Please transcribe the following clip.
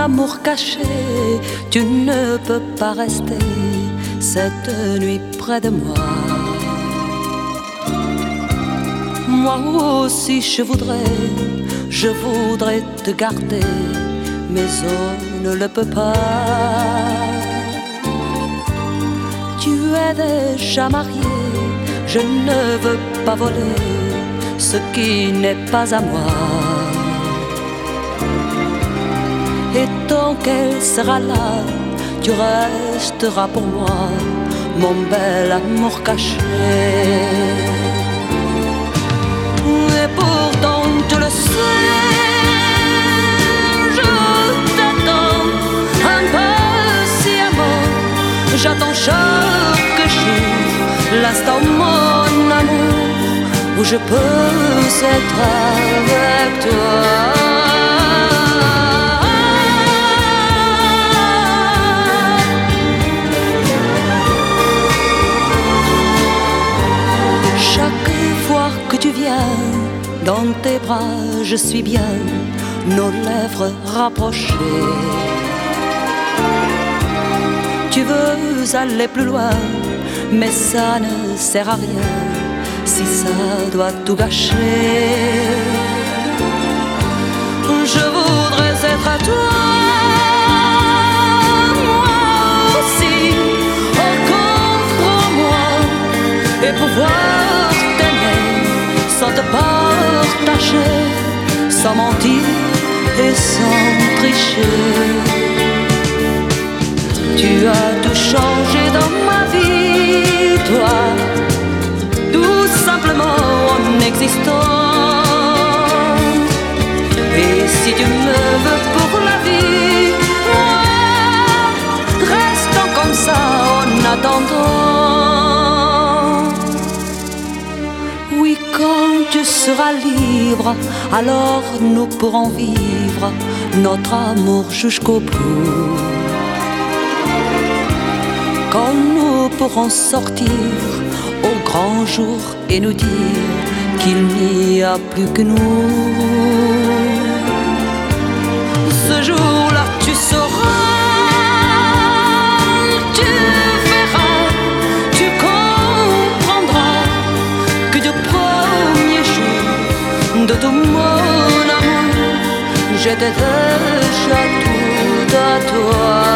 amour caché, tu ne peux pas rester cette nuit près de moi. Moi aussi je voudrais te garder, mais on ne le peut pas. Tu es déjà marié, je ne veux pas voler ce qui n'est pas à moi. Et tant qu'elle sera là, tu resteras pour moi, mon bel amour caché. Et pourtant tu le sais, je t'attends impatiemment. J'attends chaque jour l'instant, mon amour, où je peux être avec toi. Chaque fois que tu viens dans tes bras, je suis bien, nos lèvres rapprochées. Tu veux aller plus loin, mais ça ne sert à rien si ça doit tout gâcher. Je voudrais être à toi, moi aussi, oh comprends-moi, et pouvoir t'aimer sans te partager, sans mentir et sans tricher. Tu as tout changé dans ma vie, toi, tout simplement en existant. Et si tu me veux pour la vie, moi, restons comme ça en attendant. Oui, quand tu seras libre, alors nous pourrons vivre notre amour jusqu'au bout. Quand nous pourrons sortir au grand jour et nous dire qu'il n'y a plus que nous. Ce jour-là tu sauras, tu verras, tu comprendras que du premier jour de tout mon amour, j'étais déjà tout à toi.